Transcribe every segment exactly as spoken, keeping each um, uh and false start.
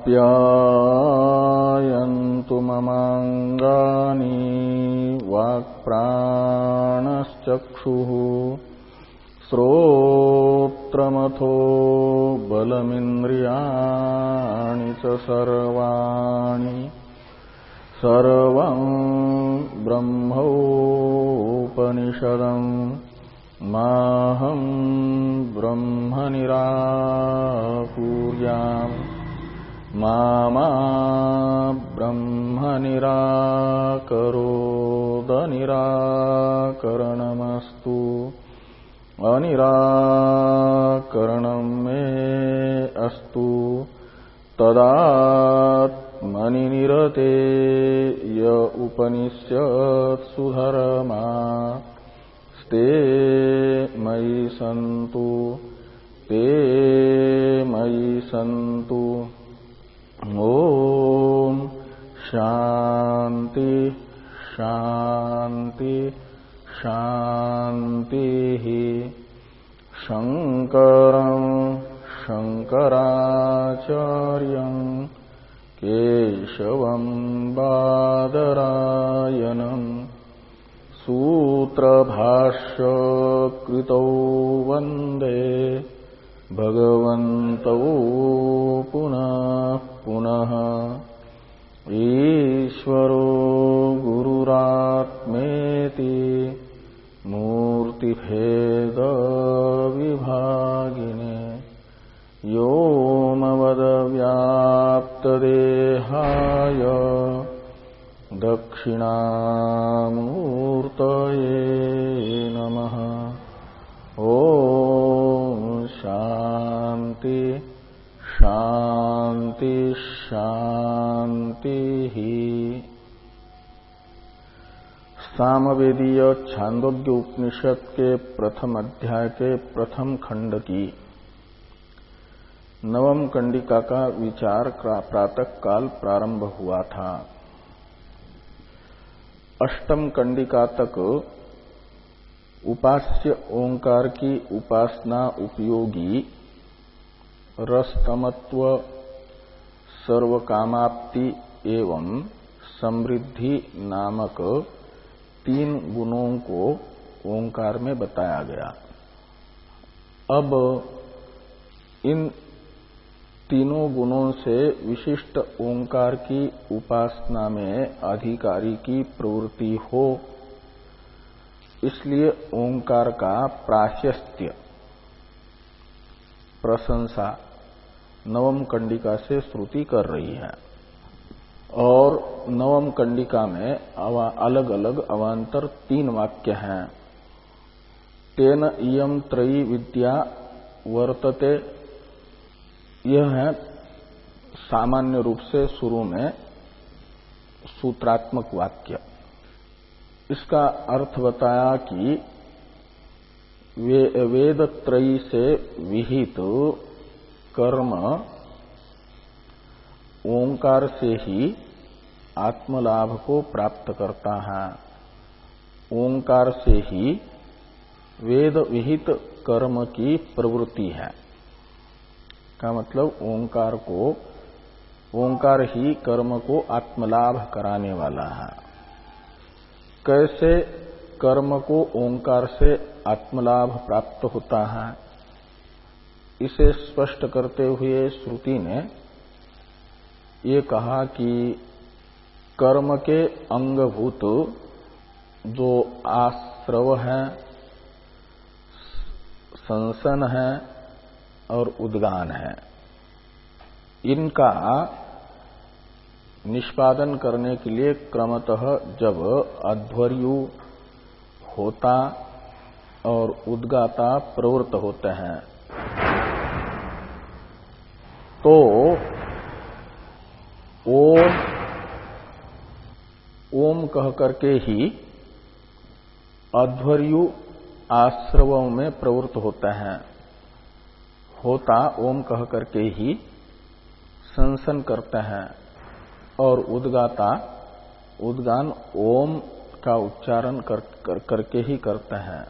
आप्यायन्तु ममाङ्गानि वाक्प्राणश्चक्षुः श्रोत्रमथो बलमिन्द्रियाणि च सर्वाणि सर्वं ब्रह्मोपनिषदं माहं ब्रह्म निराकुर्याम् मा मा ब्रह्म निराकरोदनिराकरणमस्तु अनिराकरणं मे अस्तु तदात्मनि निरते य उपनिषत्सु धर्मा ते मयि सन्तु ते मयि सन्तु। ओम शांति शांति शांति। शंकरं शंकराचार्यं केशवं बादरायणं सूत्रभाष्यकृतौ वन्दे भगवन्तौ पुनः पुनः। ईश्वरो गुरुरात्मेति मूर्तिभेदविभागिने व्योमवद्व्याप्तदेहाय दक्षिणामूर्तये नमः। ओम शांति शांति शांति। सामवेदीय छांदोग्य उपनिषद के प्रथम अध्याय के प्रथम खंड की नवम कंडिका का विचार प्रातः काल प्रारंभ हुआ था। अष्टम कंडिका तक उपास्य ओंकार की उपासना उपयोगी रसतमत्व सर्वकामाप्ति एवं समृद्धि नामक तीन गुणों को ओंकार में बताया गया। अब इन तीनों गुणों से विशिष्ट ओंकार की उपासना में अधिकारी की प्रवृत्ति हो, इसलिए ओंकार का प्राशस्त्य प्रशंसा नवम कंडिका से श्रुति कर रही है। और नवम कंडिका में अलग अलग अवान्तर तीन वाक्य हैं। तेन इयं त्रयी विद्या वर्तते, यह है सामान्य रूप से शुरू में सूत्रात्मक वाक्य। इसका अर्थ बताया कि वे वेद त्रयी से विहित कर्म ओंकार से ही आत्मलाभ को प्राप्त करता है। ओंकार से ही वेद विहित कर्म की प्रवृत्ति है का मतलब ओंकार को ओंकार ही कर्म को आत्मलाभ कराने वाला है। कैसे कर्म को ओंकार से आत्मलाभ प्राप्त होता है, इसे स्पष्ट करते हुए श्रुति ने ये कहा कि कर्म के अंगभूत जो आश्रव है, संसन है और उद्गान है, इनका निष्पादन करने के लिए क्रमतः जब अध्वर्यु होता और उद्गाता प्रवृत्त होते हैं तो ओम ओम कह करके ही अध्वर्यु आश्रवों में प्रवृत्त होते हैं। होता ओम कह करके ही संसन करते हैं और उद्गाता उद्गान ओम का उच्चारण कर, कर, करके ही करते हैं।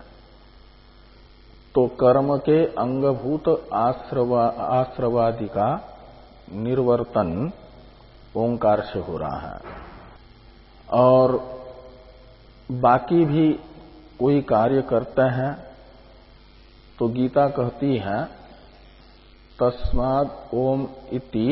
तो कर्म के अंगभूत आश्रवा आश्रवादि का निर्वर्तन ओंकार से हो रहा है। और बाकी भी कोई कार्य करते हैं तो गीता कहती है तस्माद् ओम इति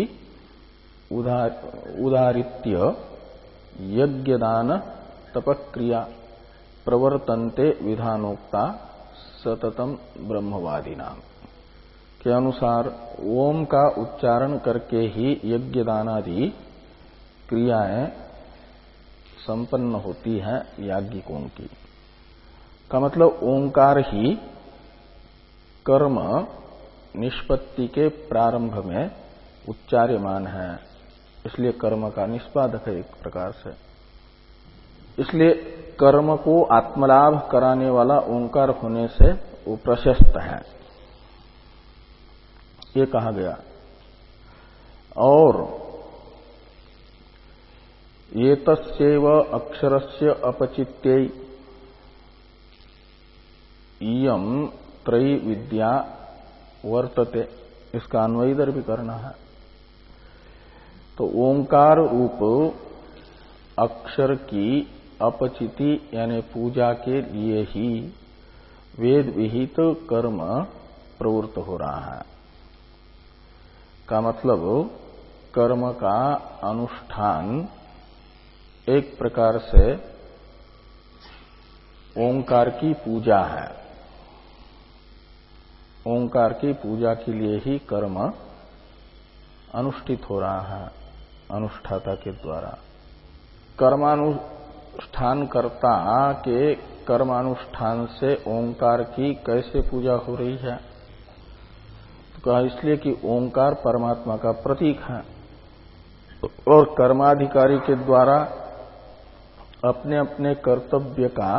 उदाहृत्य यज्ञदान तपक्रिया प्रवर्तन्ते विधानोक्ता सततम ब्रह्मवादिनाम के अनुसार ओम का उच्चारण करके ही यज्ञदानादि क्रियाएं संपन्न होती हैं याज्ञिकों की। का मतलब ओंकार ही कर्म निष्पत्ति के प्रारंभ में उच्चार्यमान है, इसलिए कर्म का निष्पादक है एक प्रकार से। इसलिए कर्म को आत्मलाभ कराने वाला ओंकार होने से वो प्रशस्त है, ये कहा गया। और ये तस्यैव अक्षरस्य अपचित्यै इयं त्रयी विद्या वर्तते, इसका अन्वय इधर भी करना है। तो ओंकार रूप अक्षर की अपचिति यानी पूजा के लिए ही वेद विहित कर्म प्रवृत्त हो रहा है। का मतलब कर्म का अनुष्ठान एक प्रकार से ओंकार की पूजा है। ओंकार की पूजा के लिए ही कर्म अनुष्ठित हो रहा है अनुष्ठाता के द्वारा। कर्मानुष्ठान कर्ता के कर्मानुष्ठान से ओंकार की कैसे पूजा हो रही है? तो कहा इसलिए कि ओंकार परमात्मा का प्रतीक है और कर्माधिकारी के द्वारा अपने अपने कर्तव्य का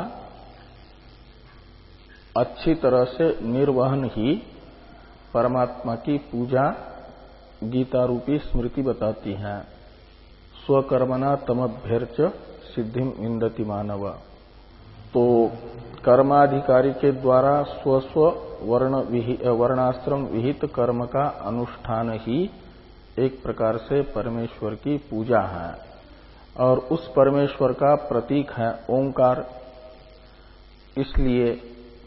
अच्छी तरह से निर्वहन ही परमात्मा की पूजा गीता रूपी स्मृति बताती है। स्वकर्मणा तमभ्यर्च सिद्धिम विन्दति मानव। तो कर्माधिकारी के द्वारा स्व स्व वर्ण वर्णाश्रम विहित कर्म का अनुष्ठान ही एक प्रकार से परमेश्वर की पूजा है और उस परमेश्वर का प्रतीक है ओंकार। इसलिए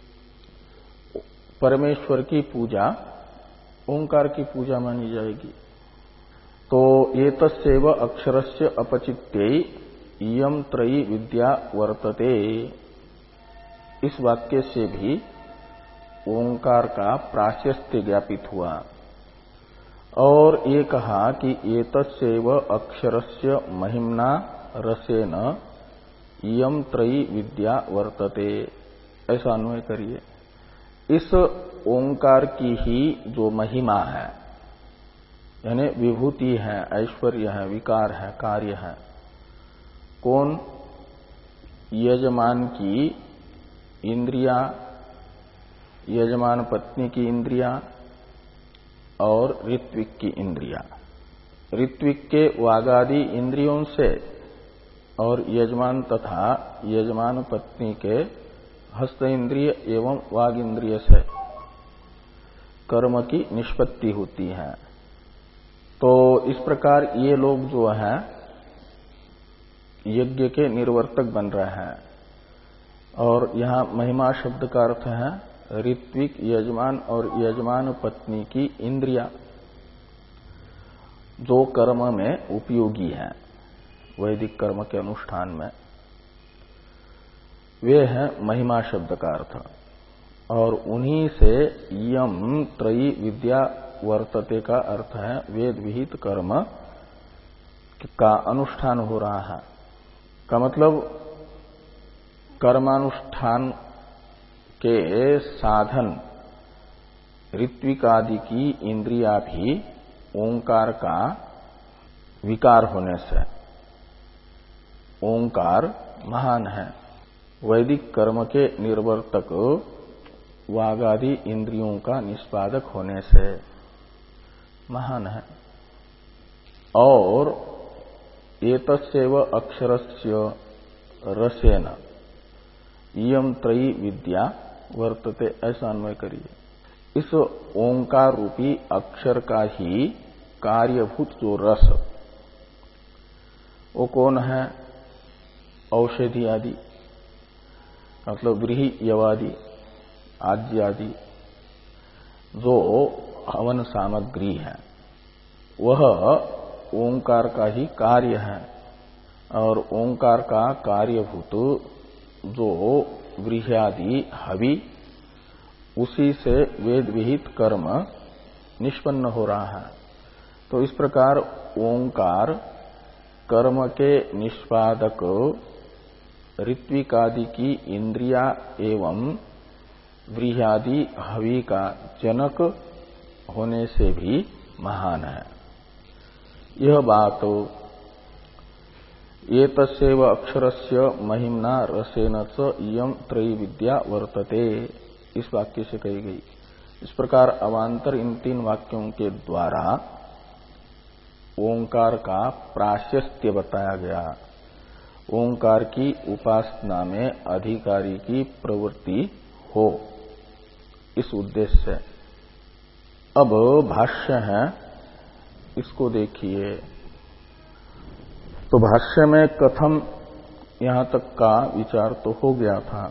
परमेश्वर की पूजा ओंकार की पूजा मानी जाएगी। तो ये तस्यैव अक्षरस्य अपचित्यै इयं त्रयी विद्या वर्तते, इस वाक्य से भी ओंकार का प्राशस्त्य ज्ञापित हुआ। और ये कहा कि ये तस्यैव अक्षरस्य महिम्ना रसेन इयं त्रयी विद्या वर्तते, ऐसा अन्वय करिए। इस ओंकार की ही जो महिमा है यानी विभूति है, ऐश्वर्य है, विकार है, कार्य है, कौन? यजमान की इंद्रिया, यजमान पत्नी की इंद्रिया और ऋत्विक की इंद्रिया। ऋत्विक के वागादि इंद्रियों से और यजमान तथा यजमान पत्नी के हस्त इंद्रिय एवं वाग इंद्रिय से कर्म की निष्पत्ति होती है। तो इस प्रकार ये लोग जो है यज्ञ के निर्वर्तक बन रहे हैं। और यहां महिमा शब्द का अर्थ है ऋत्विक, यजमान और यजमान पत्नी की इंद्रिया जो कर्म में उपयोगी है वैदिक कर्म के अनुष्ठान में, वे है महिमा शब्द का अर्थ। और उन्हीं से यम त्रयी विद्या वर्तते का अर्थ है वेद विहित कर्म का अनुष्ठान हो रहा है। का मतलब कर्मानुष्ठान के साधन ऋत्विक आदि की इंद्रिया भी ओंकार का विकार होने से ओंकार महान है। वैदिक कर्म के निर्वर्तक वागादि इंद्रियों का निष्पादक होने से महान है। और एतस्यैव अक्षरस्य रसेन इयं त्रयी विद्या वर्तते, ऐसा अन्वय करिए। इस ओंकार रूपी अक्षर का ही कार्यभूत जो रस, वो कौन है? औषधि आदि, मतलब व्रीहि यवादि आज्यादि जो हवन सामग्री है, वह ओंकार का ही कार्य है। और ओंकार का कार्यभूत जो व्रीह्यादि हवि, उसी से वेद विहित कर्म निष्पन्न हो रहा है। तो इस प्रकार ओंकार कर्म के निष्पादक ऋत्विकादि की इंद्रिया एवं व्रीह्यादि हवि का जनक होने से भी महान है। यह बात ये तस्यैव अक्षरस्य महिम्ना रसेन च इयं त्रयी विद्या वर्तते, इस वाक्य से कही गई। इस प्रकार अवान्तर इन तीन वाक्यों के द्वारा ओंकार का प्राशस्त्य बताया गया। ओंकार की उपासना में अधिकारी की प्रवृत्ति हो, इस उद्देश्य से। अब भाष्य है, इसको देखिए। तो भाष्य में कथम, यहां तक का विचार तो हो गया था।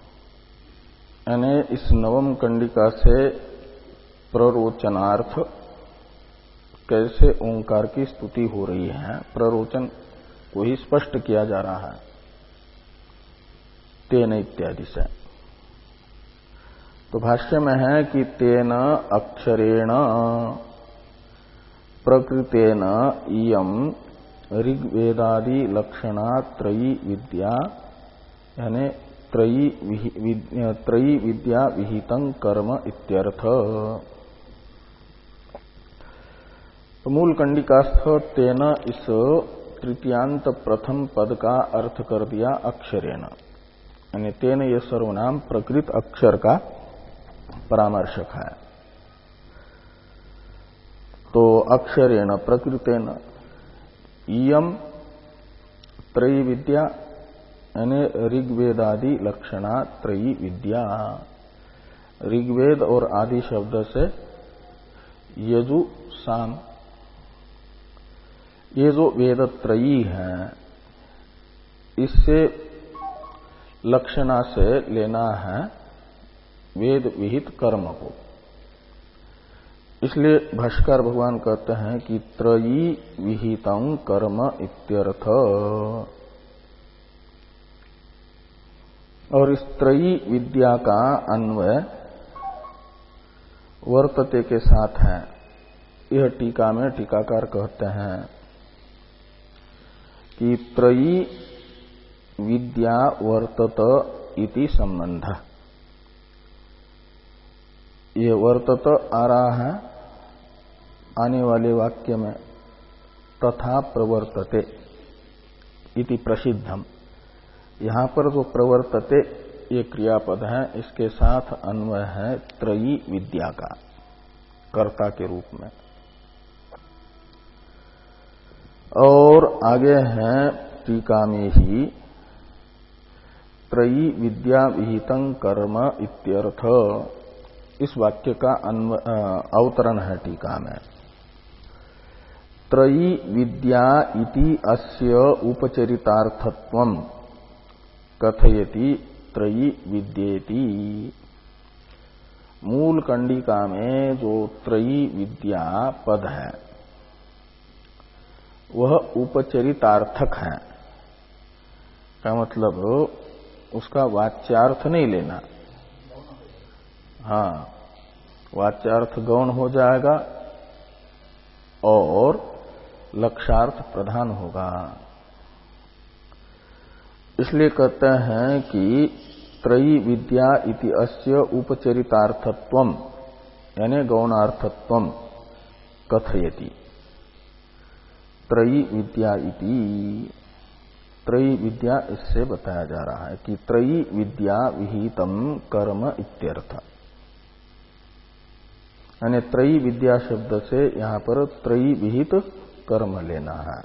यानी इस नवम कंडिका से प्ररोचनार्थ कैसे ओंकार की स्तुति हो रही है, प्ररोचन को ही स्पष्ट किया जा रहा है तेन इत्यादि से। तो भाष्य में है कि तेन अक्षरेण प्रकृतेन इयं ऋग्वेदादि लक्षणा त्रयी विद्या, यानी त्रयी विद्या, त्रयी विद्या विहितं कर्म इत्यर्थ। तो मूल कंडिकास्थ तेन इस तृतीयांत प्रथम पद का अर्थ कर दिया अक्षरेण, यानी तेन ये सर्वनाम प्रकृत अक्षर का परामर्शक है। तो अक्षरेण प्रकृतेन इयम त्रयी विद्या, यानी ऋग्वेदादि लक्षणा त्रयी विद्या। ऋग्वेद और आदि शब्द से यजु साम, ये जो वेद त्रयी है, इससे लक्षणा से लेना है वेद विहित कर्म को। इसलिए भाष्कर भगवान कहते हैं कि त्रयी विहितं कर्म इत्यर्थ। और इस त्रयी विद्या का अन्वय वर्तते के साथ है। यह टीका में टीकाकार कहते हैं कि त्रयी विद्या वर्तत इति संबंध। ये वर्तत आ रहा है आने वाले वाक्य में, तथा प्रवर्तते इति प्रसिद्धम। यहां पर जो प्रवर्तते ये क्रियापद है, इसके साथ अन्वय है त्रयी विद्या का कर्ता के रूप में। और आगे है टीका में ही त्रयी विद्या विहितं कर्म इत्यर्थ, इस वाक्य का अवतरण है टीका में। त्रयी विद्या इति अस्य उपचरितार्थत्वम् कथयति त्रयी विद्येति। मूल कंडिका में जो त्रयी विद्या पद है वह उपचरितार्थक है, का मतलब उसका वाच्यार्थ नहीं लेना। हाँ, वाच्यार्थ गौण हो जाएगा और लक्षार्थ प्रधान होगा। इसलिए कहते हैं कि त्रयी विद्या इति अस्य उपचरितार्थत्वम्, यानी गौणार्थत्वम् कथयति। त्रयी विद्या इति, त्रयी विद्या इससे बताया जा रहा है कि त्रयी विद्या विहितम कर्म इत्यर्थ। यानी त्रयी विद्या शब्द से यहां पर त्रयी विहित कर्म लेना है।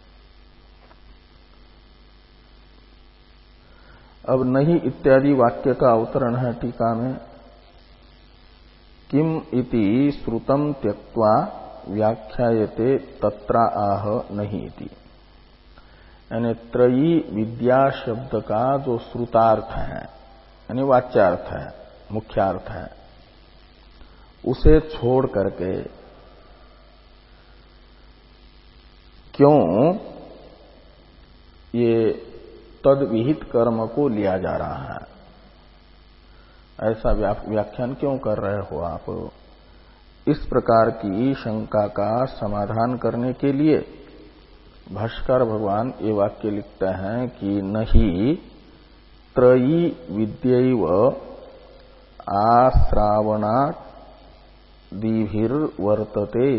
अब नहीं इत्यादि वाक्य का अवतरण है टीका में। किम इति श्रुतम त्यक्त्वा व्याख्यायते तत्रा आह नहीं थी। यानी त्रयी विद्या शब्द का जो श्रुतार्थ है यानी वाच्यार्थ है, मुख्यार्थ है, उसे छोड़ करके क्यों ये तद विहित कर्म को लिया जा रहा है, ऐसा व्याख्यान क्यों कर रहे हो आप? इस प्रकार की शंका का समाधान करने के लिए भाष्कर भगवान ये वाक्य लिखते हैं कि नहि त्रयी विद्यैव आश्रावणात् दिभिर्वर्तते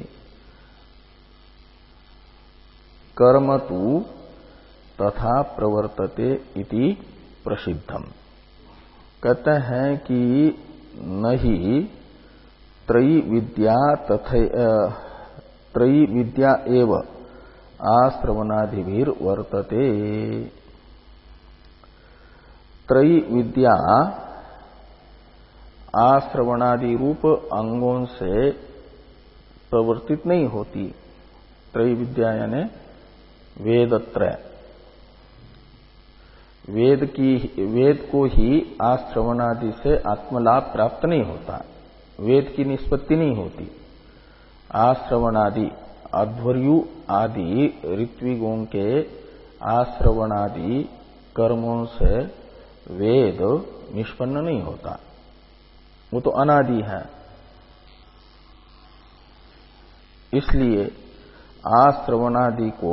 कर्म तु तथा प्रवर्तते इति प्रसिद्धम। कहते हैं कि नहीं त्रयी विद्या तथा त्रयी विद्या एव आश्रवणादिभिर वर्तते। त्रयी विद्या आश्रवणादि रूप अंगों से प्रवर्तित नहीं होती। त्रयी विद्या यानी वेदत्रय, वेद की वेद को ही आश्रवणादि से आत्मलाभ प्राप्त नहीं होता, वेद की निष्पत्ति नहीं होती। आश्रवणादि अध्वर्यु आदि ऋत्विगों के आश्रवणादि कर्मों से वेद निष्पन्न नहीं होता, वो तो अनादि है। इसलिए आश्रवणादि को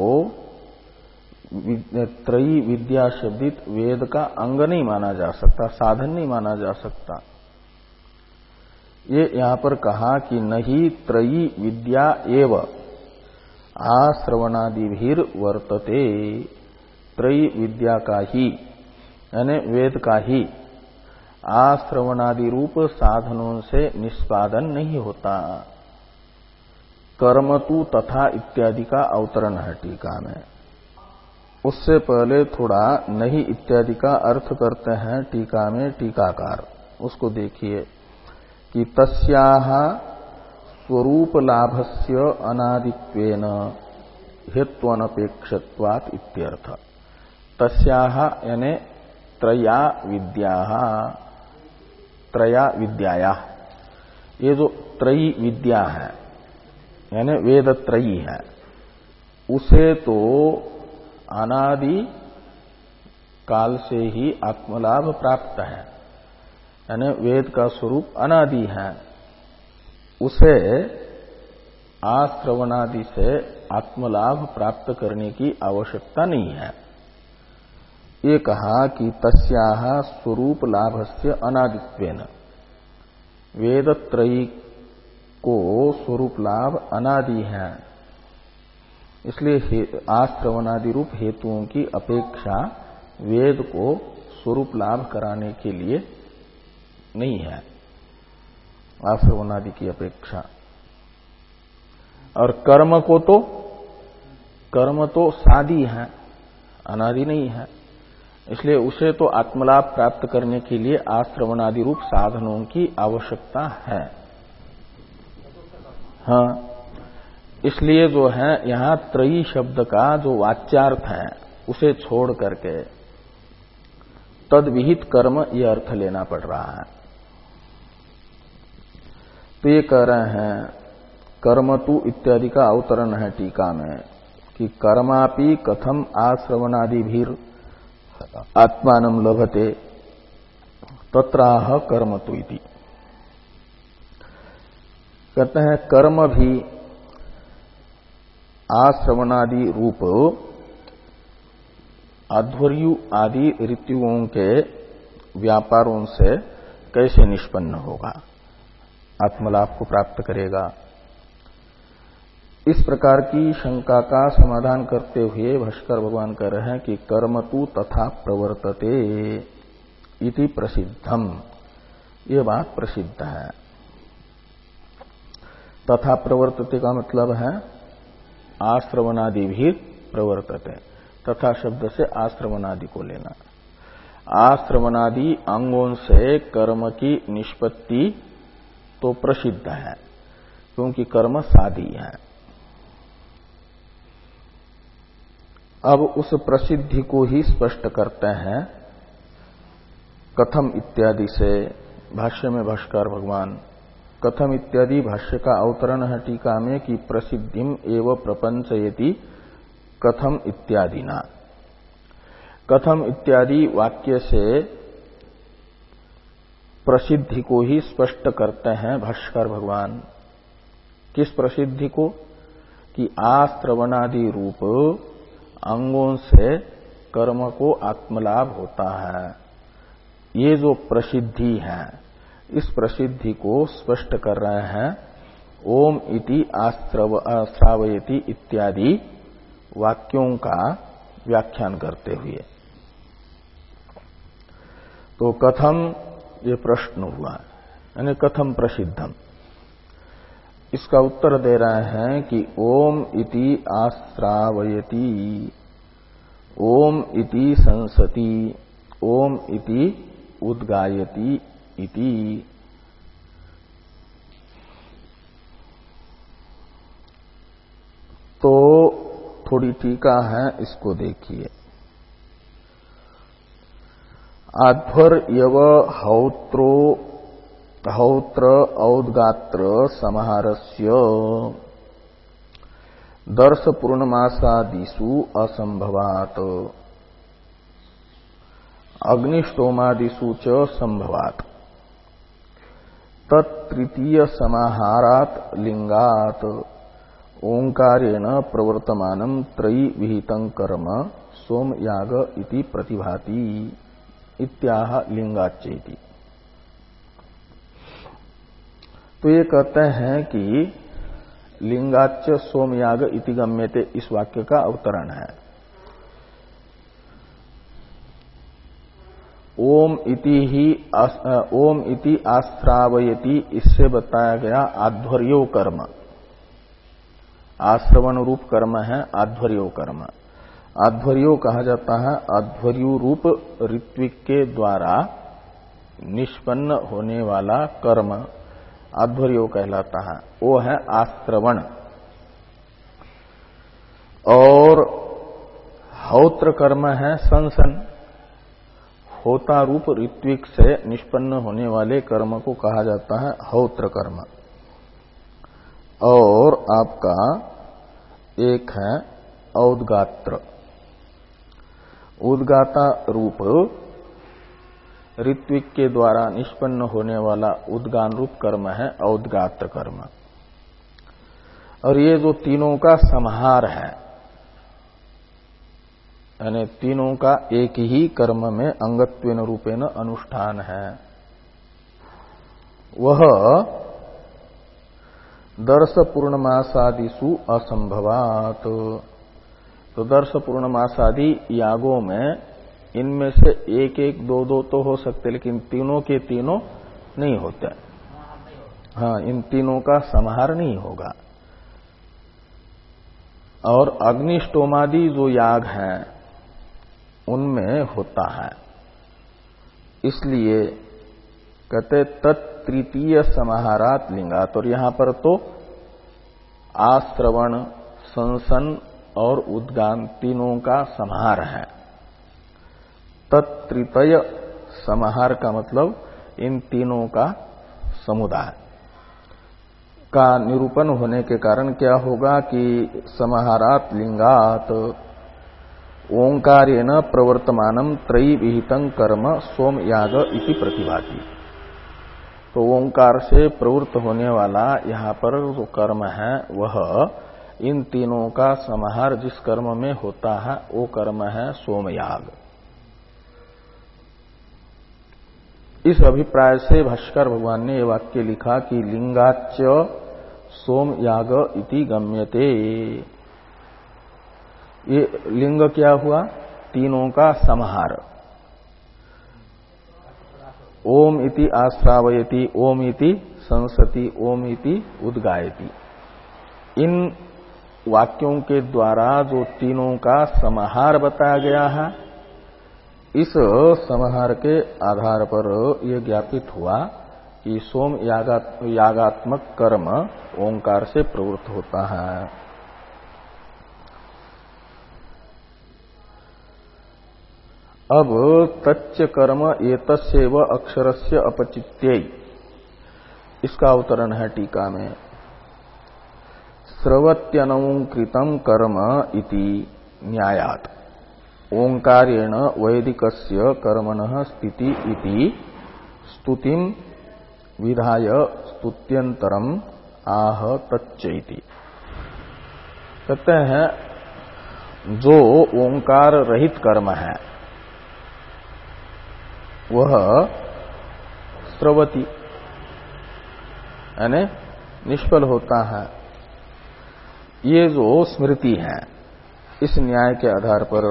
त्रयी विद्या शब्दित वेद का अंग नहीं माना जा सकता, साधन नहीं माना जा सकता। ये यहां पर कहा कि नहीं त्रयी विद्या एव आश्रवणादिभिर वर्तते। त्रयी विद्या का ही यानी वेद का ही आश्रवणादि रूप साधनों से निष्पादन नहीं होता। कर्मतु तथा इत्यादि का अवतरण है टीका में। उससे पहले थोड़ा नहीं इत्यादि का अर्थ करते हैं टीका में टीकाकार। उसको देखिए कि तस्याह स्वरूप लाभस्य अनादित्वेन हेत्वनपेक्षत्वात् इत्यर्थ। तस्याह यानी त्रया विद्या, त्रया विद्याया, ये जो त्रयी विद्या है यानी वेद त्रयी है, उसे तो अनादि काल से ही आत्मलाभ प्राप्त है, यानी वेद का स्वरूप अनादि है। उसे आश्रवणादि से आत्मलाभ प्राप्त करने की आवश्यकता नहीं है। ये कहा कि तस्याह स्वरूप लाभस्य अनादित्वेन, वेद त्रयी को स्वरूप लाभ अनादि है, इसलिए आश्रवणादि रूप हेतुओं की अपेक्षा वेद को स्वरूप लाभ कराने के लिए नहीं है, आश्रवणादि की अपेक्षा। और कर्म को तो कर्म तो सादी है, अनादि नहीं है, इसलिए उसे तो आत्मलाभ प्राप्त करने के लिए आश्रवणादि रूप साधनों की आवश्यकता है। हाँ, इसलिए जो है यहां त्रयी शब्द का जो वाच्यार्थ है उसे छोड़ करके तद विहित कर्म यह अर्थ लेना पड़ रहा है। तो ये कह रहे हैं कर्मतु इत्यादि का अवतरण है टीका में कि कर्मापि कथम आश्रवणादिभिर आत्मानं लभते तत्राह कर्मतु इति। कहते हैं कर्म भी आश्रवणादि रूप अध्वर्यु आदि ऋत्युओं के व्यापारों से कैसे निष्पन्न होगा, आत्मलाभ को प्राप्त करेगा। इस प्रकार की शंका का समाधान करते हुए भाष्कर भगवान कह रहे हैं कि कर्मतु तथा प्रवर्तते इति प्रसिद्धम, ये बात प्रसिद्ध है। तथा प्रवर्तते का मतलब है आश्रवणादि भी प्रवर्तते, तथा शब्द से आश्रवणादि को लेना। आश्रवणादि अंगों से कर्म की निष्पत्ति तो प्रसिद्ध है, क्योंकि कर्म सादी है। अब उस प्रसिद्धि को ही स्पष्ट करते हैं कथम इत्यादि से। भाष्य में भाष्कर भगवान कथम इत्यादि भाष्य का अवतरण है टीका में कि प्रसिद्धिम एव प्रपंचयति कथम इत्यादि ना। कथम इत्यादि वाक्य से प्रसिद्धि को ही स्पष्ट करते हैं भाष्कर भगवान। किस प्रसिद्धि को? कि आश्रवणादि रूप अंगों से कर्म को आत्मलाभ होता है। ये जो प्रसिद्धि है इस प्रसिद्धि को स्पष्ट कर रहे हैं ओम इति आश्रव श्रावयति इत्यादि वाक्यों का व्याख्यान करते हुए। तो कथम ये प्रश्न हुआ, यानी कथम प्रसिद्धम। इसका उत्तर दे रहे हैं कि ओम इति आश्रावयति, ओम इति संसति, ओम इति उद्गायति इति। तो थोड़ी टीका है, इसको देखिए। आध्वर्यव हौत्रो हौत्र औद्गात्र समाहारस्य दर्श पूर्णमासादिषु असंभवात् अग्निष्टोमादिषु च संभवात् तत्तृतीय समाहारात् लिंगात् ओंकारेण प्रवर्तमानं त्रयी विहितं कर्म सोमयाग इति प्रतिभाति इत्याह लिंगाच्चेति। तो ये कहते हैं कि लिंगाच्च सोमयाग इति गम्यते, इस वाक्य का अवतरण है। ओम इति ही ओम इति आश्रावयति, इससे बताया गया आध्वर्यो कर्म, आश्रवण रूप कर्म है आध्वर्यो कर्म। आध्वर्यो कहा जाता है आध्वर्यु रूप ऋत्विक के द्वारा निष्पन्न होने वाला कर्म आध्वर्यो कहलाता है। वो है आश्रवण। और हौत्र कर्म है संसन। होता रूप ऋत्विक से निष्पन्न होने वाले कर्म को कहा जाता है हौत्र कर्म। और आपका एक है औद्गात्र। उद्गाता रूप ऋत्विक के द्वारा निष्पन्न होने वाला उद्गान रूप कर्म है औद्गात्र कर्म। और ये जो तीनों का समाहार है, यानी तीनों का एक ही कर्म में अंगत्वेन रूपेण अनुष्ठान है, वह दर्श पूर्णमासादिषु असंभवात। तो दर्श पूर्णमासादि यागों में इनमें से एक एक दो दो तो हो सकते, लेकिन तीनों के तीनों नहीं होते। हाँ, इन तीनों का समाहार नहीं होगा। और अग्निष्टोमादि जो याग हैं उनमें होता है। इसलिए कहते तत्तृतीय समाहारात लिंगात। और यहां पर तो आश्रवण, संसन और उद्गान तीनों का समाहार है। तत्तृतीय समाहार का मतलब इन तीनों का समुदाय का निरूपण होने के कारण क्या होगा कि समाहारात लिंगात ओंकारेण प्रवर्तमानं त्रयी विहितं कर्म सोमयाग इति प्रतिभाति। तो ओंकार से प्रवृत्त होने वाला यहाँ पर जो कर्म है वह इन तीनों का समाहार जिस कर्म में होता है वो कर्म है सोमयाग। इस अभिप्राय से भाष्कर भगवान ने यह वाक्य लिखा कि लिंगाच्च सोमयाग इति गम्यते। ये लिंग क्या हुआ? तीनों का समाहार। ओम इति आश्रावयति, ओम इति संसति, ओम इति उद्गायति। इन वाक्यों के द्वारा जो तीनों का समाहार बताया गया है, इस समाहार के आधार पर यह ज्ञापित हुआ कि सोम यागात, यागात्मक कर्म ओंकार से प्रवृत्त होता है। अब तच्च कर्म एतस्यैव अक्षरस्य अपचित्यै, इसका अवतरण है टीका में। स्रवत्यनंकृतं कर्म इति न्यायात् ओंकारेण वैदिकस्य कर्मणः स्थिति इति स्तुतिं विधाय स्तुत्यंतरम आह तच्च इति। कहते हैं जो ओंकार रहित कर्म है वह स्रवती यानी निष्फल होता है। ये जो स्मृति है इस न्याय के आधार पर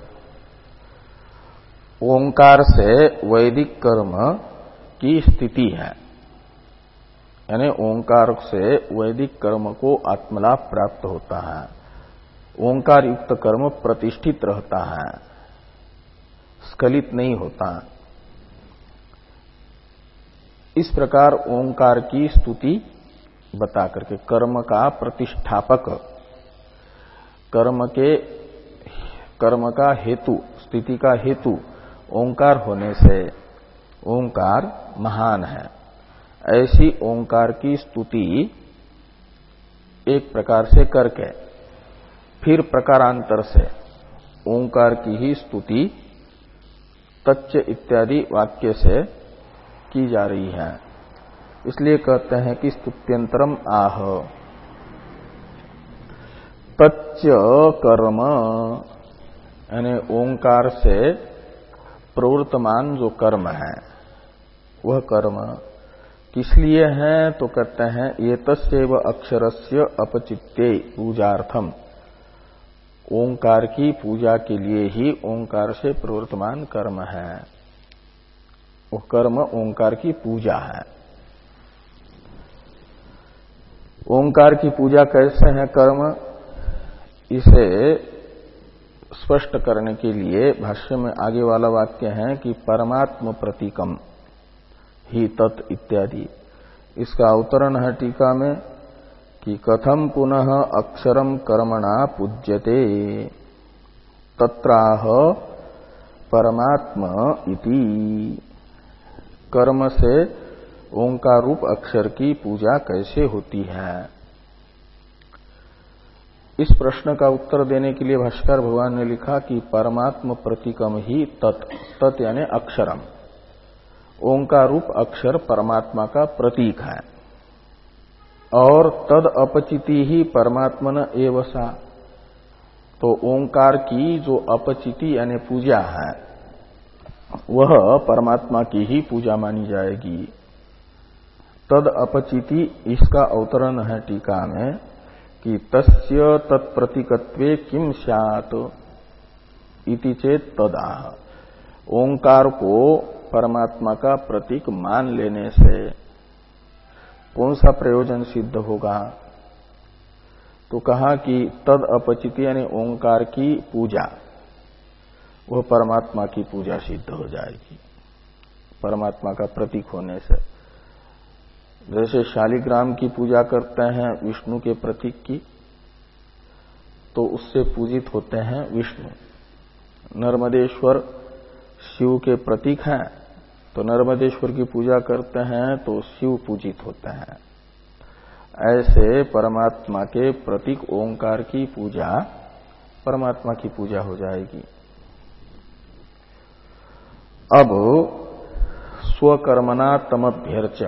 ओंकार से वैदिक कर्म की स्थिति है, यानी ओंकार से वैदिक कर्म को आत्मलाभ प्राप्त होता है। ओंकार युक्त कर्म प्रतिष्ठित रहता है, स्खलित नहीं होता। इस प्रकार ओंकार की स्तुति बता करके कर्म का प्रतिष्ठापक, कर्म के कर्म का हेतु, स्थिति का हेतु ओंकार होने से ओंकार महान है, ऐसी ओंकार की स्तुति एक प्रकार से करके फिर प्रकारांतर से ओंकार की ही स्तुति तच्च इत्यादि वाक्य से की जा रही है। इसलिए कहते हैं कि स्तुत्यंतरम आह। तच्च कर्म यानी ओंकार से प्रवर्तमान जो कर्म है वह कर्म किस लिए है, तो कहते हैं एतस्यैव अक्षरस्य अपचित्ते पूजार्थम, ओंकार की पूजा के लिए ही ओंकार से प्रवर्तमान कर्म है। वो कर्म ओंकार की पूजा है। ओंकार की पूजा कैसे है कर्म, इसे स्पष्ट करने के लिए भाष्य में आगे वाला वाक्य है कि परमात्म प्रतीकम ही तत् इत्यादि। इसका अवतरण है टीका में कि कथम पुनः अक्षरम कर्मणा पूज्यते तत्राह परमात्म इति। कर्म से ओंकार रूप अक्षर की पूजा कैसे होती है, इस प्रश्न का उत्तर देने के लिए भाष्कर भगवान ने लिखा कि परमात्म प्रतीकम ही तत्, तत् यानी अक्षरम, ओंकार रूप अक्षर परमात्मा का प्रतीक है। और तद अपचिति ही परमात्मन एव सा, तो ओंकार की जो अपचिति यानी पूजा है वह परमात्मा की ही पूजा मानी जाएगी। तद अपचिति, इसका अवतरण है टीका में कि तस्य तत्प्रतीकत्वे किम स्यात् इति चेत तदाह। ओंकार को परमात्मा का प्रतीक मान लेने से कौन सा प्रयोजन सिद्ध होगा, तो कहा कि तद अपचिति यानी ओंकार की पूजा वह परमात्मा की पूजा सिद्ध हो जाएगी परमात्मा का प्रतीक होने से। जैसे शालिग्राम की पूजा करते हैं विष्णु के प्रतीक की, तो उससे पूजित होते हैं विष्णु। नर्मदेश्वर शिव के प्रतीक हैं, तो नर्मदेश्वर की पूजा करते हैं तो शिव पूजित होते हैं। ऐसे परमात्मा के प्रतीक ओंकार की पूजा परमात्मा की पूजा हो जाएगी। अब स्वकर्मणा तमभ्यर्च,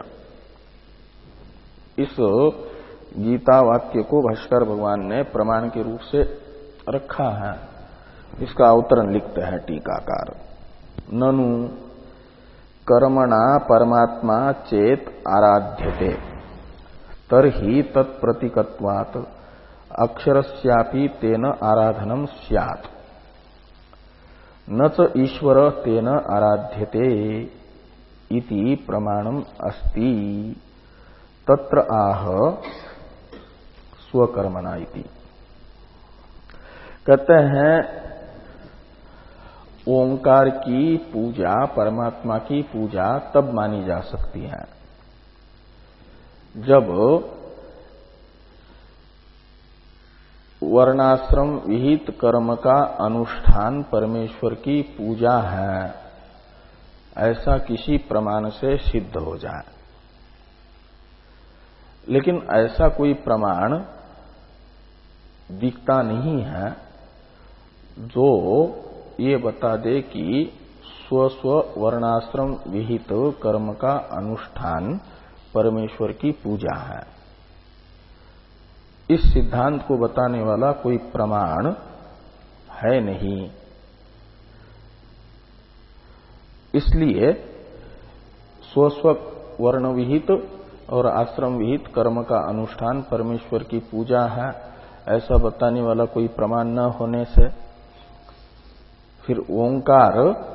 इस गीता वाक्य को भाष्कर भगवान ने प्रमाण के रूप से रखा है। इसका अवतरण लिखते हैं टीकाकार। ननु कर्मणा परमात्मा चेत आराध्यते तर्हि तत्प्रतीकत्वात् अक्षरस्यापि तेन आराधनम स्यात् न च ईश्वर तेन आराध्यते इति प्रमाणम अस्ति तत्र आह स्वकर्मणा इति। कहते हैं ओंकार की पूजा, परमात्मा की पूजा तब मानी जा सकती है जब वर्णाश्रम विहित कर्म का अनुष्ठान परमेश्वर की पूजा है, ऐसा किसी प्रमाण से सिद्ध हो जाए। लेकिन ऐसा कोई प्रमाण दिखता नहीं है जो ये बता दे कि स्व स्व वर्णाश्रम विहित कर्म का अनुष्ठान परमेश्वर की पूजा है। इस सिद्धांत को बताने वाला कोई प्रमाण है नहीं। इसलिए स्वस्व वर्ण विहित और आश्रम विहित कर्म का अनुष्ठान परमेश्वर की पूजा है, ऐसा बताने वाला कोई प्रमाण न होने से फिर ओंकार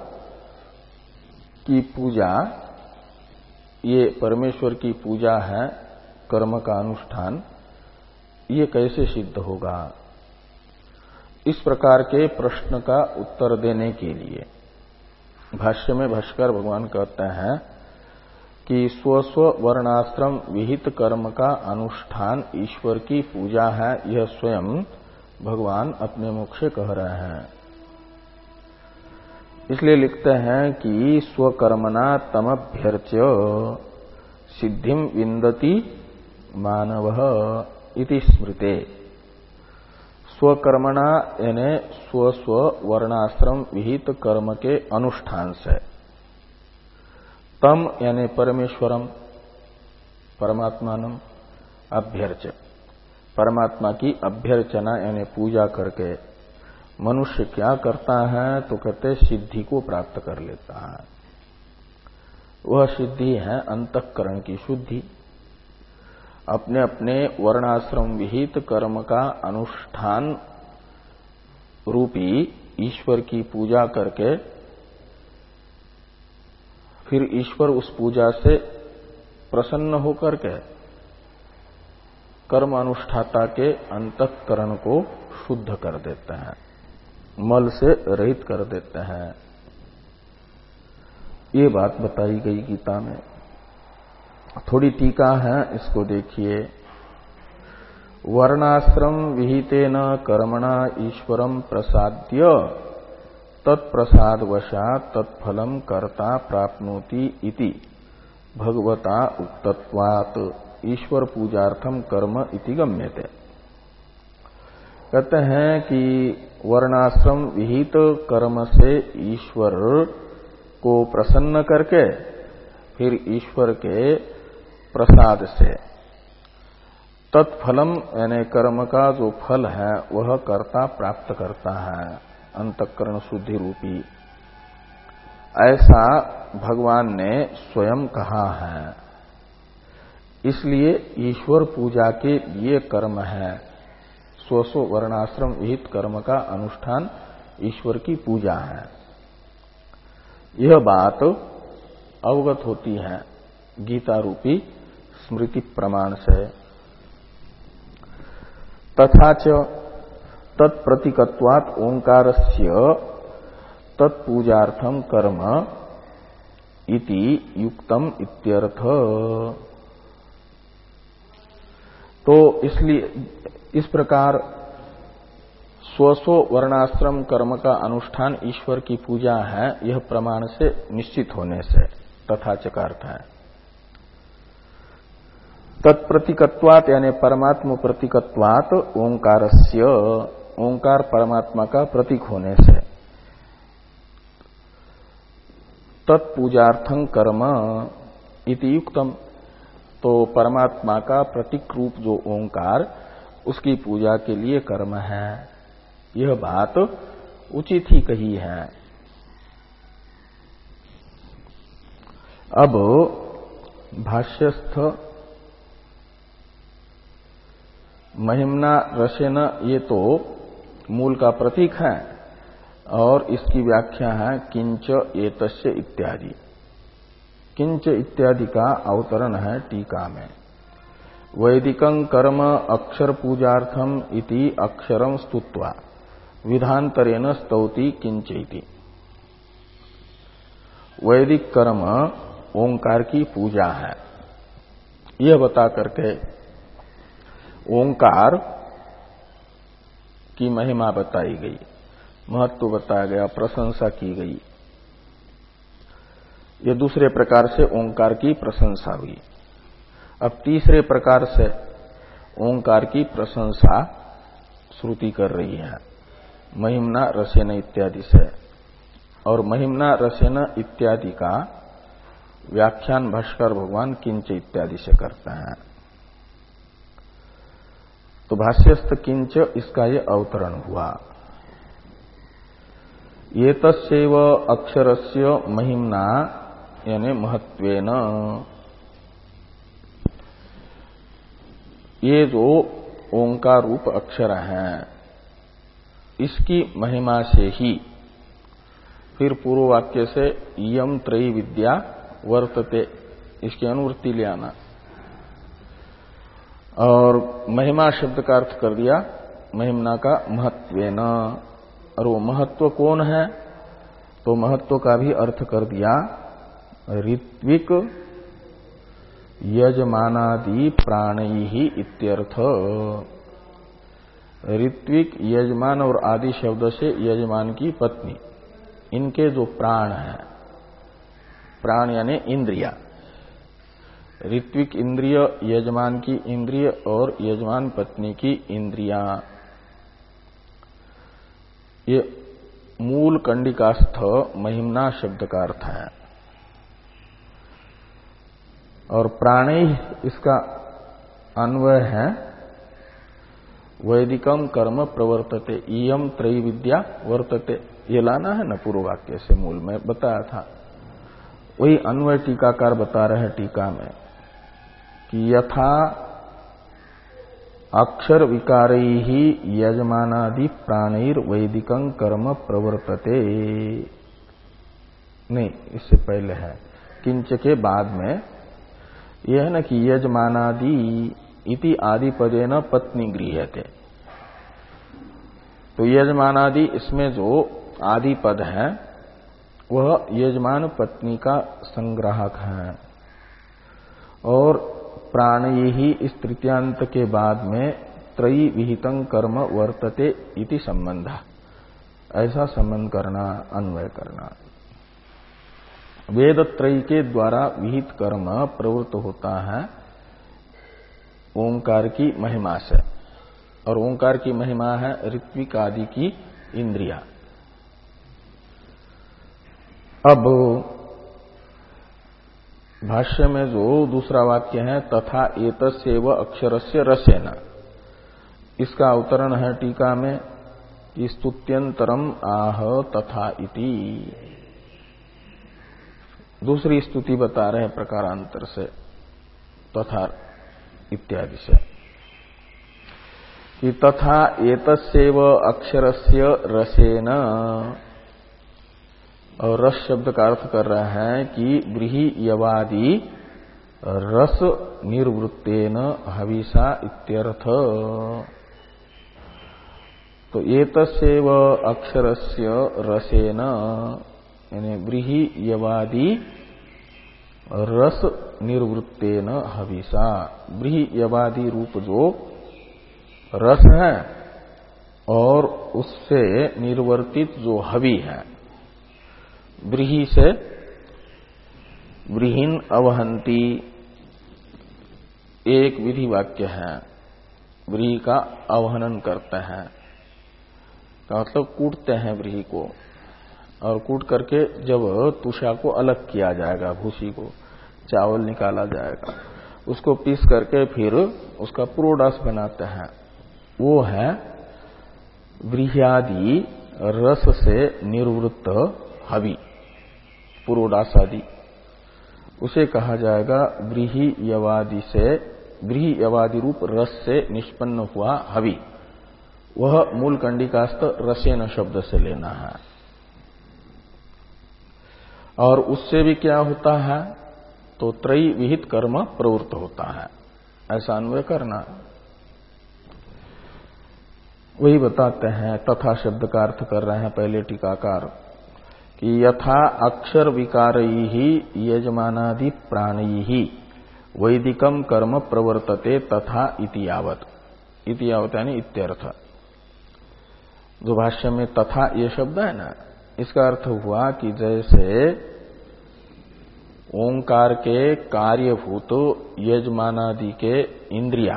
की पूजा, ये परमेश्वर की पूजा है, कर्म का अनुष्ठान, ये कैसे सिद्ध होगा? इस प्रकार के प्रश्न का उत्तर देने के लिए भाष्य में भाष्कर भगवान कहते हैं कि स्वस्व वर्णाश्रम विहित कर्म का अनुष्ठान ईश्वर की पूजा है, यह स्वयं भगवान अपने मुख से कह रहे हैं। इसलिए लिखते हैं कि स्वकर्मणा तमभ्यर्च्य सिद्धिम विन्दति मानवः इति स्मृते। स्वकर्मणा यानी स्वस्व वर्णाश्रम विहित कर्म के अनुष्ठान से, तम यानी परमेश्वरम परमात्मानम अभ्यर्च, परमात्मा की अभ्यर्चना यानी पूजा करके मनुष्य क्या करता है तो कहते सिद्धि को प्राप्त कर लेता है। वह सिद्धि है अंतःकरण की शुद्धि। अपने अपने वर्णाश्रम विहित कर्म का अनुष्ठान रूपी ईश्वर की पूजा करके फिर ईश्वर उस पूजा से प्रसन्न होकर के कर्म अनुष्ठाता के अंतःकरण को शुद्ध कर देते हैं, मल से रहित कर देते हैं। ये बात बताई गई गीता में। थोड़ी टीका है, इसको देखिए। वर्णाश्रम विहितेन कर्मणा ईश्वरम प्रसाद्य तत्प्रसादवशात् तत्फलम कर्ता प्राप्नोति इति भगवता उक्तत्वात् ईश्वर पूजार्थम कर्म इति गम्यते। कहते हैं कि वर्णाश्रम विहित कर्म से ईश्वर को प्रसन्न करके फिर ईश्वर के प्रसाद से तत्फलम यानी कर्म का जो फल है वह कर्ता प्राप्त करता है, अंतःकरण शुद्धि रूपी। ऐसा भगवान ने स्वयं कहा है। इसलिए ईश्वर पूजा के ये कर्म है, स्वस्व वर्णाश्रम विहित कर्म का अनुष्ठान ईश्वर की पूजा है। यह बात अवगत होती है गीता रूपी स्मृति प्रमाण से। तथा च तत्प्रतीकत्वात् ओंकारस्य तत्पूजार्थम कर्म इति युक्तम इत्यर्थ। तो इसलिए इस प्रकार स्वस्व वर्णाश्रम कर्म का अनुष्ठान ईश्वर की पूजा है, यह प्रमाण से निश्चित होने से तथा च का अर्थ है। तत्प्रतीकत्वात् यानी परमात्म प्रतीकत्वात् ओंकारस्य, ओंकार परमात्मा का प्रतीक होने से, तत्पूजार्थं कर्म इति युक्तम, तो परमात्मा का प्रतीक रूप जो ओंकार उसकी पूजा के लिए कर्म है, यह बात उचित ही कही है। अब भाष्यस्थ महिम्ना रसेन, ये तो मूल का प्रतीक है और इसकी व्याख्या है किंच एतस्य इत्यादि। किंच इत्यादि का अवतरण है टीका में। वैदिकं कर्म अक्षर पूजार्थम इति अक्षरम स्तुत्वा विधांतरेण स्तौति किंच इति। वैदिक कर्म ओंकार की पूजा है, यह बता करके ओंकार की महिमा बताई गई, महत्व बताया गया, प्रशंसा की गई। ये दूसरे प्रकार से ओंकार की प्रशंसा हुई। अब तीसरे प्रकार से ओंकार की प्रशंसा श्रुति कर रही है, महिम्ना रसेन इत्यादि से। और महिम्ना रसेन इत्यादि का व्याख्यान भाष्कर भगवान किंच इत्यादि से करते हैं। तो भाष्यस्थ किंच इसका ये अवतरण हुआ। ये तस्यैव अक्षरस्य महिम्ना यानी महत्वेन, ये जो ओंकार रूप अक्षर है इसकी महिमा से ही फिर पूर्व वाक्य से यम त्रयी विद्या वर्तते इसकी अनुवृत्ति ले आना। और महिमा शब्द का अर्थ कर दिया महिम्ना का महत्वेन। और वो महत्व कौन है? तो महत्व का भी अर्थ कर दिया ऋत्विक यजमानादि प्राणी ही इत्यर्थ। ऋत्विक यजमान और आदि शब्द से यजमान की पत्नी, इनके जो प्राण हैं, प्राण यानी इंद्रिया, ऋत्विक इंद्रिय, यजमान की इंद्रिय और यजमान पत्नी की इंद्रिया, ये मूल कंडिकास्थ महिम्ना शब्द का अर्थ है। और प्राणी इसका अन्वय है वैदिकम कर्म प्रवर्तते, इयम त्रयी विद्या वर्तते, ये लाना है न पूर्व वाक्य से, मूल में बताया था। वही अन्वय टीकाकार बता रहे हैं टीका में कि यथा अक्षर विकारई ही यजमानादि प्राणैर वैदिकं कर्म प्रवर्तते। नहीं, इससे पहले है किंच के बाद में यह है न कि यजमानादि इति आदि पदेन पत्नी गृह्यते। तो यजमानादि इसमें जो आदि पद है वह यजमान पत्नी का संग्राहक है। और प्राणी ही इस तृतीयांत के बाद में त्रयी विहितं कर्म वर्तते इति संबंध, ऐसा संबंध करना, अन्वय करना। वेद त्रयी के द्वारा विहित कर्म प्रवृत्त होता है ओंकार की महिमा से। और ओंकार की महिमा है ऋत्विक आदि की इंद्रिया। अब भाष्य में जो दूसरा वाक्य है तथा एतस्यैव अक्षरस्य रसेन, इसका अवतरण है टीका में कि स्तुत्यंतरम आह तथा इति। दूसरी स्तुति बता रहे प्रकारांतर से, तथा इत्यादि से, कि तथा एतस्यैव अक्षरस्य रसेन। और रस शब्द का अर्थ कर रहा है कि ब्रीहि यवादि रस निर्वृत्तेन हविषा इत्यर्थ। तो एतस्यैव अक्षरस्य रसेन यानी ब्रीहि यवादि रस निर्वृत्तेन हविषा। ब्रीहि यवादि रूप जो रस है और उससे निर्वर्तित जो हवि है, ब्रीहि से ब्रीहिन अवहंती एक विधि वाक्य है। ब्रीहि का अवहनन करते हैं का मतलब कूटते हैं ब्रीहि को, और कूट करके जब तुषा को अलग किया जाएगा, भूसी को चावल निकाला जाएगा, उसको पीस करके फिर उसका पुरोडास बनाते हैं। वो है ब्रीह्यादि रस से निर्वृत्त हवि, पुरोडास आदि, उसे कहा जाएगा ब्रीहि यवादि से, ब्रीहि यवादि रूप रस से निष्पन्न हुआ हवि। वह मूल कंडिकास्थ रसेन शब्द से लेना है। और उससे भी क्या होता है? तो त्रयी विहित कर्म प्रवृत्त होता है, ऐसा अन्वय करना। वही बताते हैं, तथा शब्द का अर्थ कर रहे हैं पहले टीकाकार कि यथा अक्षर विकारई ही यजमानादि प्राणी ही वैदिकम कर्म प्रवर्तते तथा इति यावत। इति यावत यानी इत्यर्थ। जो भाष्य में तथा ये शब्द है ना, इसका अर्थ हुआ कि जैसे ओंकार के कार्यभूत यजमानादि के इंद्रिया,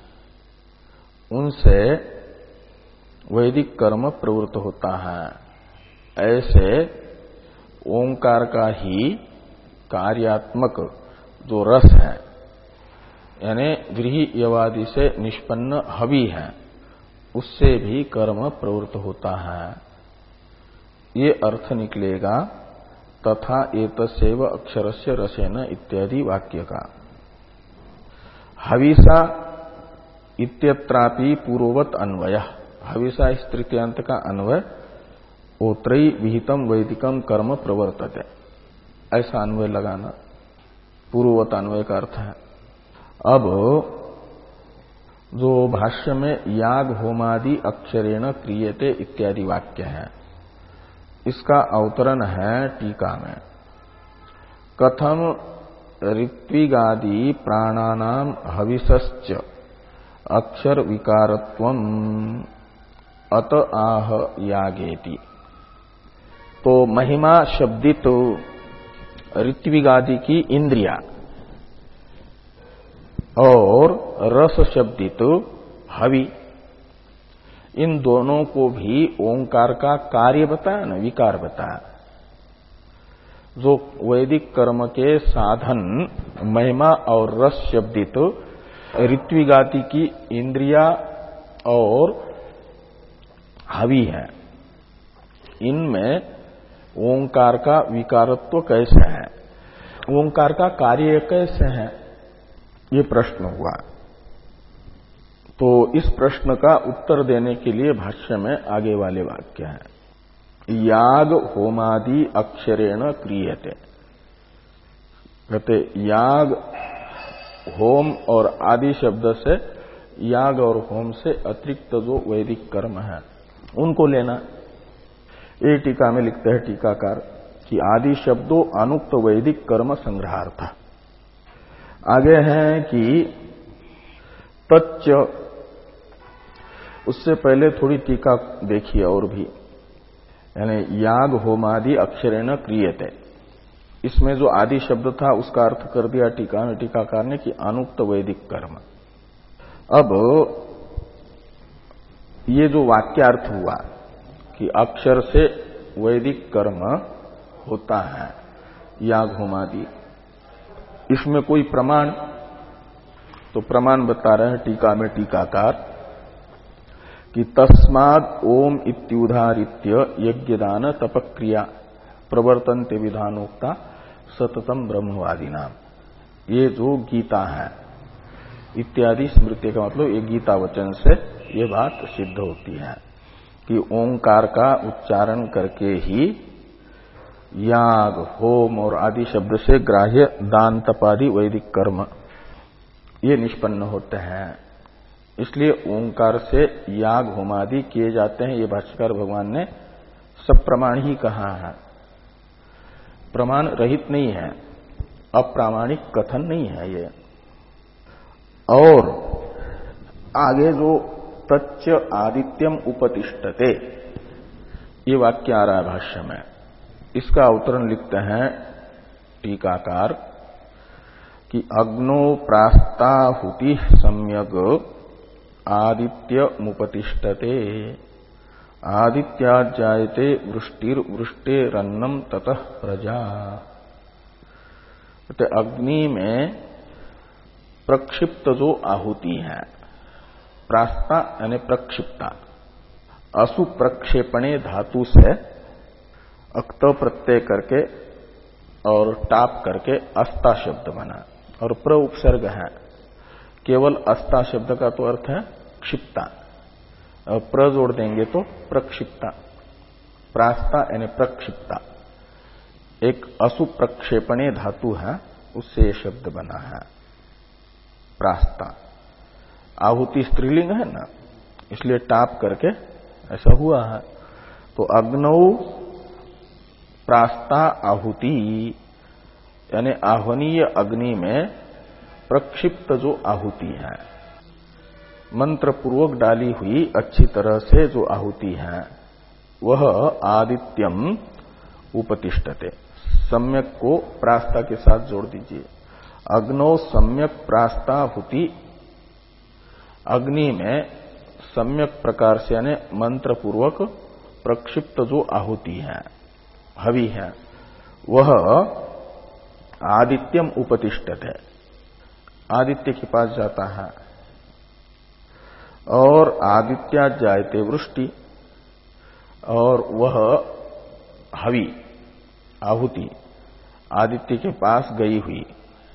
उनसे वैदिक कर्म प्रवृत्त होता है, ऐसे ओंकार का ही कार्यात्मक जो रस है, यानी व्रीहियवादि से निष्पन्न हवि है, उससे भी कर्म प्रवृत्त होता है। ये अर्थ निकलेगा तथा एतस्यैव अक्षरस्य रसेन इत्यादि वाक्य का। हविषा इत्यत्रापि पूर्ववत अन्वय। हविषा इस तृतीयांत का अन्वय ओत्रई विहितम वैदिकम कर्म प्रवर्तते, ऐसा अन्वय लगाना पूर्ववत अन्वय का अर्थ है। अब जो भाष्य में याग होमादि अक्षरेण क्रियते इत्यादि वाक्य है, इसका अवतरण है टीका में। कथम ऋत्विगादि प्राणानाम हविषश्च अक्षर विकारत्वम अत आह यागेति। तो महिमा शब्दित तो ऋत्विगादि की इंद्रिया और रस शब्दित तो हवि, इन दोनों को भी ओंकार का कार्य बताया ना, विकार बताया। जो वैदिक कर्म के साधन महिमा और रस शब्दित तो ऋत्विगादि की इंद्रिया और हवि है, इनमें ओंकार का विकारत्व कैसे है, ओंकार का कार्य कैसे है, ये प्रश्न हुआ। तो इस प्रश्न का उत्तर देने के लिए भाष्य में आगे वाले वाक्य हैं। याग होमादि अक्षरेण क्रियते। कहते याग होम और आदि शब्द से याग और होम से अतिरिक्त जो वैदिक कर्म है उनको लेना। ये टीका में लिखते हैं टीकाकार कि आदि शब्दों अनुक्त वैदिक कर्म संग्रहार्थ। आगे है कि तच्च, उससे पहले थोड़ी टीका देखिए और भी, यानी याग होमादि अक्षरेण क्रियते, इसमें जो आदि शब्द था उसका अर्थ कर दिया टीका में टीकाकार ने कि अनुक्त वैदिक कर्म। अब ये जो वाक्यार्थ हुआ कि अक्षर से वैदिक कर्म होता है याग होमादि, इसमें कोई प्रमाण? तो प्रमाण बता रहे हैं टीका में टीकाकार कि तस्माद ओम इत्युदाहृत्य यज्ञदान तपक्रिया प्रवर्तन्ते विधानोक्ता सततम ब्रह्मवादी नाम। ये जो गीता है इत्यादि स्मृति का मतलब ये गीता वचन से ये बात सिद्ध होती है कि ओंकार का उच्चारण करके ही याग होम और आदि शब्द से ग्राह्य दान तपादि वैदिक कर्म ये निष्पन्न होते हैं। इसलिए ओंकार से याग होमादि किए जाते हैं। ये भाष्यकार भगवान ने सब प्रमाण ही कहा है, प्रमाण रहित नहीं है, अप्रामाणिक कथन नहीं है ये। और आगे जो तच्च आदित्यम उपतिष्ठते ये वाक्य आ रहा है भाष्य में, इसका अवतरण लिखते हैं टीकाकार कि अग्नो प्रास्ताहुति सम्यक आदित्य मुपतिष्ठते आदित्याजायते वृष्टिर वृष्टेरन्नम ततः प्रजा। तो अग्नि में प्रक्षिप्त जो आहुति है, प्रास्ता यानी प्रक्षिप्ता, असु प्रक्षेपणे धातु से अक्त प्रत्यय करके और टाप करके अस्ता शब्द बना और प्र उपसर्ग है। केवल अस्ता शब्द का तो अर्थ है क्षिप्ता, और प्र जोड़ देंगे तो प्रक्षिप्ता। प्रास्ता यानी प्रक्षिप्ता एक असु प्रक्षेपणे धातु है, उससे ये शब्द बना है प्रास्ता। आहुति स्त्रीलिंग है ना, इसलिए टाप करके ऐसा हुआ है। तो अग्नौ प्रास्ता आहुति यानी आह्वनीय अग्नि में प्रक्षिप्त जो आहुति है, मंत्र पूर्वक डाली हुई अच्छी तरह से जो आहुति है, वह आदित्यम उपतिष्ठते। सम्यक को प्रास्ता के साथ जोड़ दीजिए। अग्नो सम्यक प्रास्ताहुति, अग्नि में सम्यक प्रकार से यानी मंत्र पूर्वक प्रक्षिप्त जो आहुति है, हवि है, वह आदित्यम उपतिष्ठते, आदित्य के पास जाता है। और आदित्या जायते वृष्टि, और वह हवि आहुति आदित्य के पास गई हुई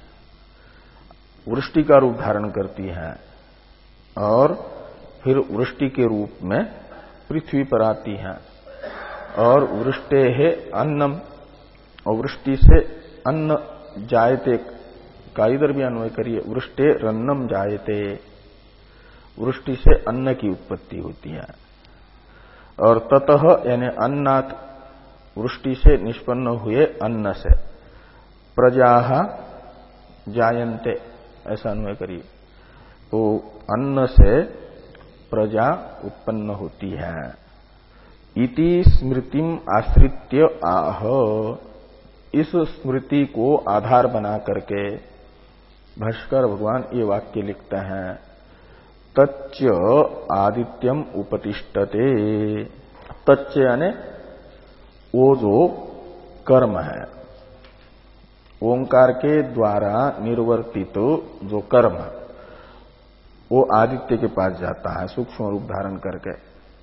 वृष्टि का रूप धारण करती है, और फिर वृष्टि के रूप में पृथ्वी पर आती है। और वृष्टे है अन्नम, और वृष्टि से अन्न जायते का इधर भी अन्वय करिए, वृष्टे रन्नम जायते, वृष्टि से अन्न की उत्पत्ति होती है। और ततः यानी अन्नात्, वृष्टि से निष्पन्न हुए अन्न से प्रजाः जायन्ते, ऐसा अन्वय करिए। तो अन्न से प्रजा उत्पन्न होती है। इति स्मृतिम आश्रित्य आह, इस स्मृति को आधार बना करके भाष्कर भगवान ये वाक्य लिखते हैं, तच्च आदित्यम उपतिष्ठते। तच्च यानी वो जो कर्म है, ओंकार के द्वारा निर्वर्तित जो कर्म, वो आदित्य के पास जाता है सूक्ष्म रूप धारण करके।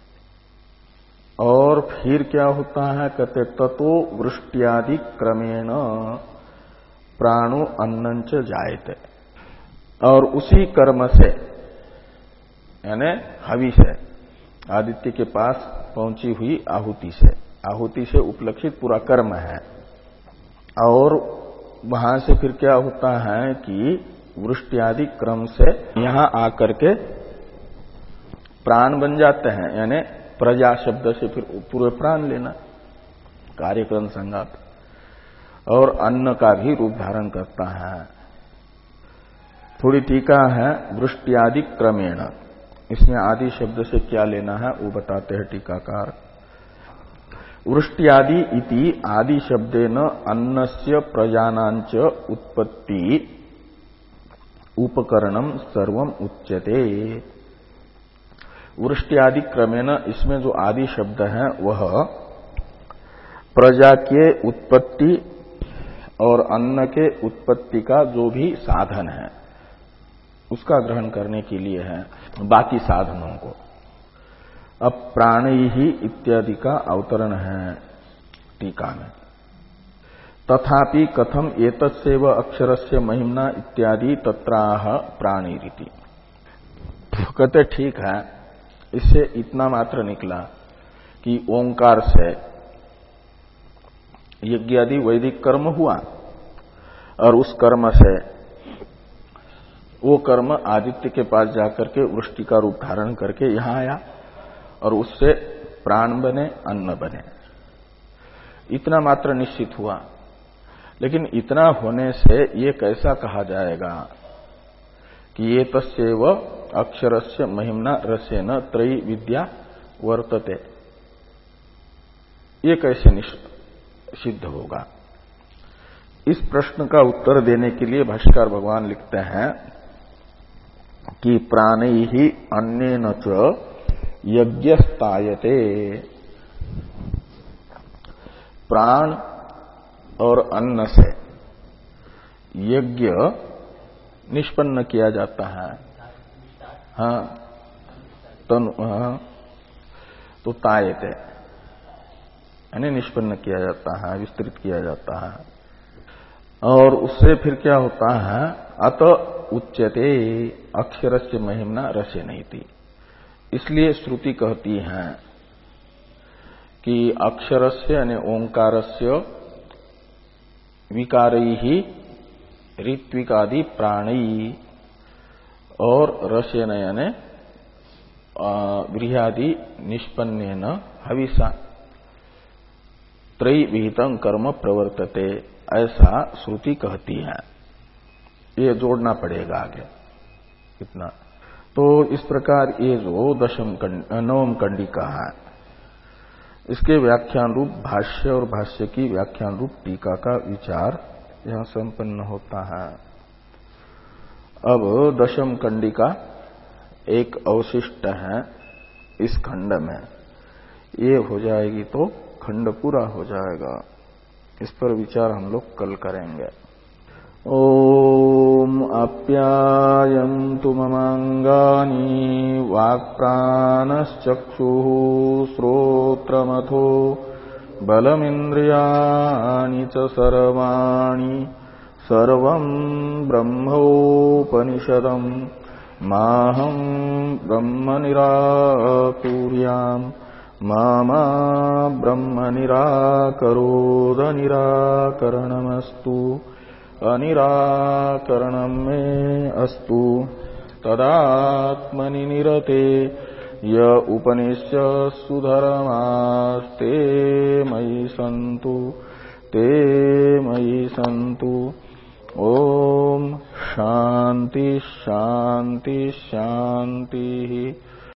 और फिर क्या होता है, कहते ततो वृष्ट्यादि क्रमेण प्राणो अन्नंच जायते, और उसी कर्म से यानी हवि से, आदित्य के पास पहुंची हुई आहुति से, आहुति से उपलक्षित पूरा कर्म है। और वहां से फिर क्या होता है कि वृष्ट्यादि क्रम से यहां आकर के प्राण बन जाते हैं, यानी प्रजा शब्द से फिर पूरे प्राण लेना, कार्यक्रम संगात, और अन्न का भी रूप धारण करता है। थोड़ी टीका है, वृष्ट्यादि क्रमेण, इसमें आदि शब्द से क्या लेना है वो बताते हैं टीकाकार। वृष्ट्यादि इति आदि शब्देन अन्नस्य प्रजानांच उत्पत्ति उपकरणम सर्वम उच्यते। वृष्ट्यादि क्रमेण, इसमें जो आदि शब्द है वह प्रजा के उत्पत्ति और अन्न के उत्पत्ति का जो भी साधन है उसका ग्रहण करने के लिए है, बाकी साधनों को। अब प्राणी ही इत्यादि का अवतरण है टीका में। तथापि कथम एतत्सेव अक्षरस्य महिम्ना इत्यादि तत्राह प्राणी रीति। कहते ठीक है, इससे इतना मात्र निकला कि ओंकार से यज्ञ आदि वैदिक कर्म हुआ, और उस कर्म से वो कर्म आदित्य के पास जाकर के वृष्टि का रूप धारण करके यहां आया, और उससे प्राण बने, अन्न बने। इतना मात्र निश्चित हुआ। लेकिन इतना होने से ये कैसा कहा जाएगा कि ये तस्यैव अक्षरस्य महिम्ना रसेन त्रयी विद्या वर्तते, ये कैसे सिद्ध होगा? इस प्रश्न का उत्तर देने के लिए भाष्यकार भगवान लिखते हैं कि प्राणै ही अन्येन च यज्ञस्तायते, प्राण और अन्न से यज्ञ निष्पन्न किया जाता है। हाँ, तनु, हाँ, तो तायते यानी निष्पन्न किया जाता है, विस्तृत किया जाता है। और उससे फिर क्या होता है, अत उच्यते अक्षरस्य महिम्ना रसेनैति। इसलिए श्रुति कहती है कि अक्षरस्य यानी ओंकारस्य विकारैहि ऋत्विकादि प्राणी, और रसेन यानी गृहादि निष्पन्नेन हविषा त्रयी विहितं कर्म प्रवर्तते, ऐसा श्रुति कहती है। ये जोड़ना पड़ेगा आगे इतना। तो इस प्रकार ये जो दशम नवम कंडिका है, इसके व्याख्यान रूप भाष्य और भाष्य की व्याख्यान रूप टीका का विचार यहां संपन्न होता है। अब दशम कंडिका एक अवशिष्ट है इस खंड में, ये हो जाएगी तो खंड पूरा हो जाएगा। इस पर विचार हम लोग कल करेंगे। ओम आप्यायन्तु ममांगानि वाक्प्राणश्चक्षुः श्रोत्रमथो बलमिन्द्रियाणि च सर्वाणि सर्वं ब्रह्मोपनिषदम् माहं ब्रह्म निराकुर्याम् मा मा ब्रह्म निराकरोद निराकरणमस्तु अनिराकरणं मे अस्तु तदात्मनि निरते य उपनिषत्सु धर्मास्ते मयि सन्तु ते मयि सन्तु। ओम शांति शांति शांति।